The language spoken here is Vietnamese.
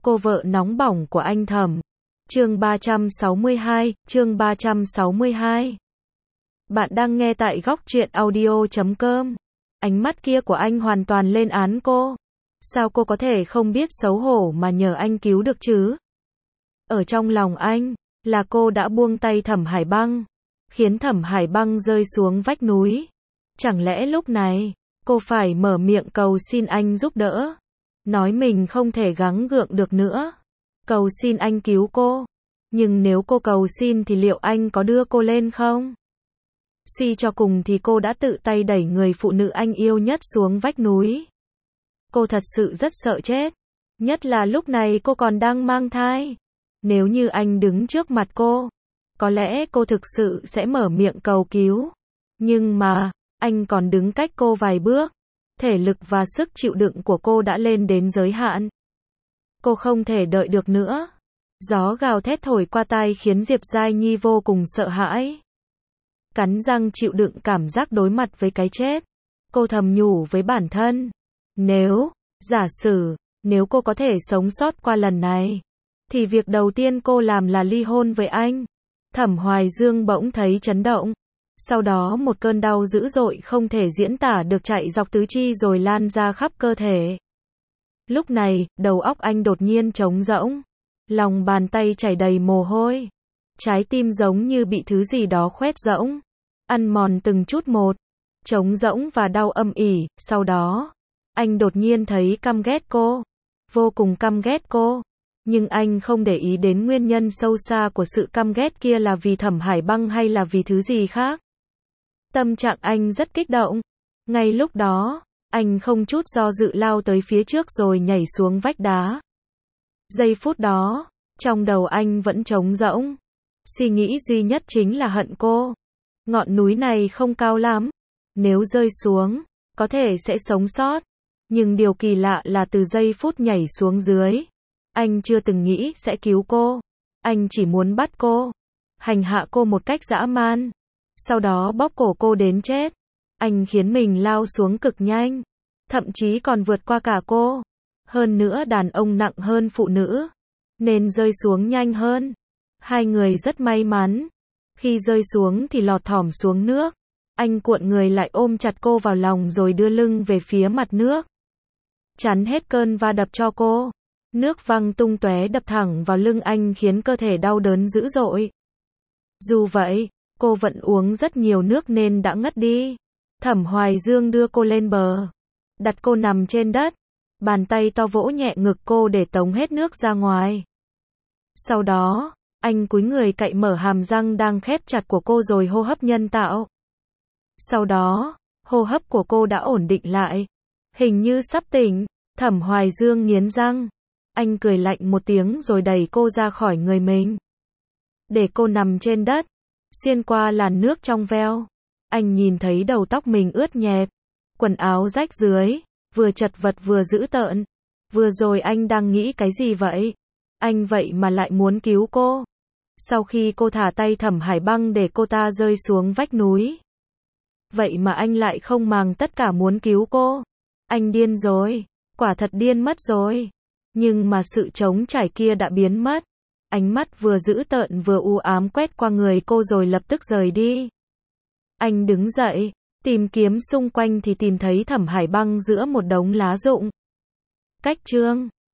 Cô vợ nóng bỏng của anh Thẩm. Chương 362. Bạn đang nghe tại góc truyện audio.com. Ánh mắt kia của anh hoàn toàn lên án cô. Sao cô có thể không biết xấu hổ mà nhờ anh cứu được chứ? Ở trong lòng anh, là cô đã buông tay Thẩm Hải Băng, khiến Thẩm Hải Băng rơi xuống vách núi. Chẳng lẽ lúc này, cô phải mở miệng cầu xin anh giúp đỡ? Nói mình không thể gắng gượng được nữa. Cầu xin anh cứu cô. Nhưng nếu cô cầu xin thì liệu anh có đưa cô lên không? Suy cho cùng thì cô đã tự tay đẩy người phụ nữ anh yêu nhất xuống vách núi. Cô thật sự rất sợ chết. Nhất là lúc này cô còn đang mang thai. Nếu như anh đứng trước mặt cô, có lẽ cô thực sự sẽ mở miệng cầu cứu. Nhưng mà, anh còn đứng cách cô vài bước. Thể lực và sức chịu đựng của cô đã lên đến giới hạn. Cô không thể đợi được nữa. Gió gào thét thổi qua tai khiến Diệp Giai Nhi vô cùng sợ hãi. Cắn răng chịu đựng cảm giác đối mặt với cái chết. Cô thầm nhủ với bản thân. Giả sử, nếu cô có thể sống sót qua lần này, thì việc đầu tiên cô làm là ly hôn với anh. Thẩm Hoài Dương bỗng thấy chấn động. Sau đó một cơn đau dữ dội không thể diễn tả được chạy dọc tứ chi rồi lan ra khắp cơ thể. Lúc này, đầu óc anh đột nhiên trống rỗng. Lòng bàn tay chảy đầy mồ hôi. Trái tim giống như bị thứ gì đó khoét rỗng. Ăn mòn từng chút một. Trống rỗng và đau âm ỉ. Sau đó, anh đột nhiên thấy căm ghét cô. Vô cùng căm ghét cô. Nhưng anh không để ý đến nguyên nhân sâu xa của sự căm ghét kia là vì Thẩm Hải Băng hay là vì thứ gì khác. Tâm trạng anh rất kích động. Ngay lúc đó, anh không chút do dự lao tới phía trước rồi nhảy xuống vách đá. Giây phút đó, trong đầu anh vẫn trống rỗng. Suy nghĩ duy nhất chính là hận cô. Ngọn núi này không cao lắm. Nếu rơi xuống, có thể sẽ sống sót. Nhưng điều kỳ lạ là từ giây phút nhảy xuống dưới, anh chưa từng nghĩ sẽ cứu cô. Anh chỉ muốn bắt cô, hành hạ cô một cách dã man. Sau đó bóp cổ cô đến chết. Anh khiến mình lao xuống cực nhanh. Thậm chí còn vượt qua cả cô. Hơn nữa đàn ông nặng hơn phụ nữ, nên rơi xuống nhanh hơn. Hai người rất may mắn. Khi rơi xuống thì lọt thỏm xuống nước. Anh cuộn người lại ôm chặt cô vào lòng rồi đưa lưng về phía mặt nước. Chắn hết cơn va đập cho cô. Nước văng tung tóe đập thẳng vào lưng anh khiến cơ thể đau đớn dữ dội. Dù vậy, cô vẫn uống rất nhiều nước nên đã ngất đi. Thẩm Hoài Dương đưa cô lên bờ. Đặt cô nằm trên đất. Bàn tay to vỗ nhẹ ngực cô để tống hết nước ra ngoài. Sau đó, anh cúi người cạy mở hàm răng đang khép chặt của cô rồi hô hấp nhân tạo. Sau đó, hô hấp của cô đã ổn định lại. Hình như sắp tỉnh. Thẩm Hoài Dương nghiến răng. Anh cười lạnh một tiếng rồi đẩy cô ra khỏi người mình. Để cô nằm trên đất. Xuyên qua làn nước trong veo. Anh nhìn thấy đầu tóc mình ướt nhẹp. Quần áo rách dưới. Vừa chật vật vừa dữ tợn. Vừa rồi anh đang nghĩ cái gì vậy? Anh vậy mà lại muốn cứu cô. Sau khi cô thả tay Thẩm Hải Băng để cô ta rơi xuống vách núi. Vậy mà anh lại không màng tất cả muốn cứu cô. Anh điên rồi. Quả thật điên mất rồi. Nhưng mà sự trống trải kia đã biến mất. Ánh mắt vừa dữ tợn vừa u ám quét qua người cô rồi lập tức rời đi. Anh đứng dậy, tìm kiếm xung quanh thì tìm thấy Thẩm Hải Băng giữa một đống lá rụng. Cách chương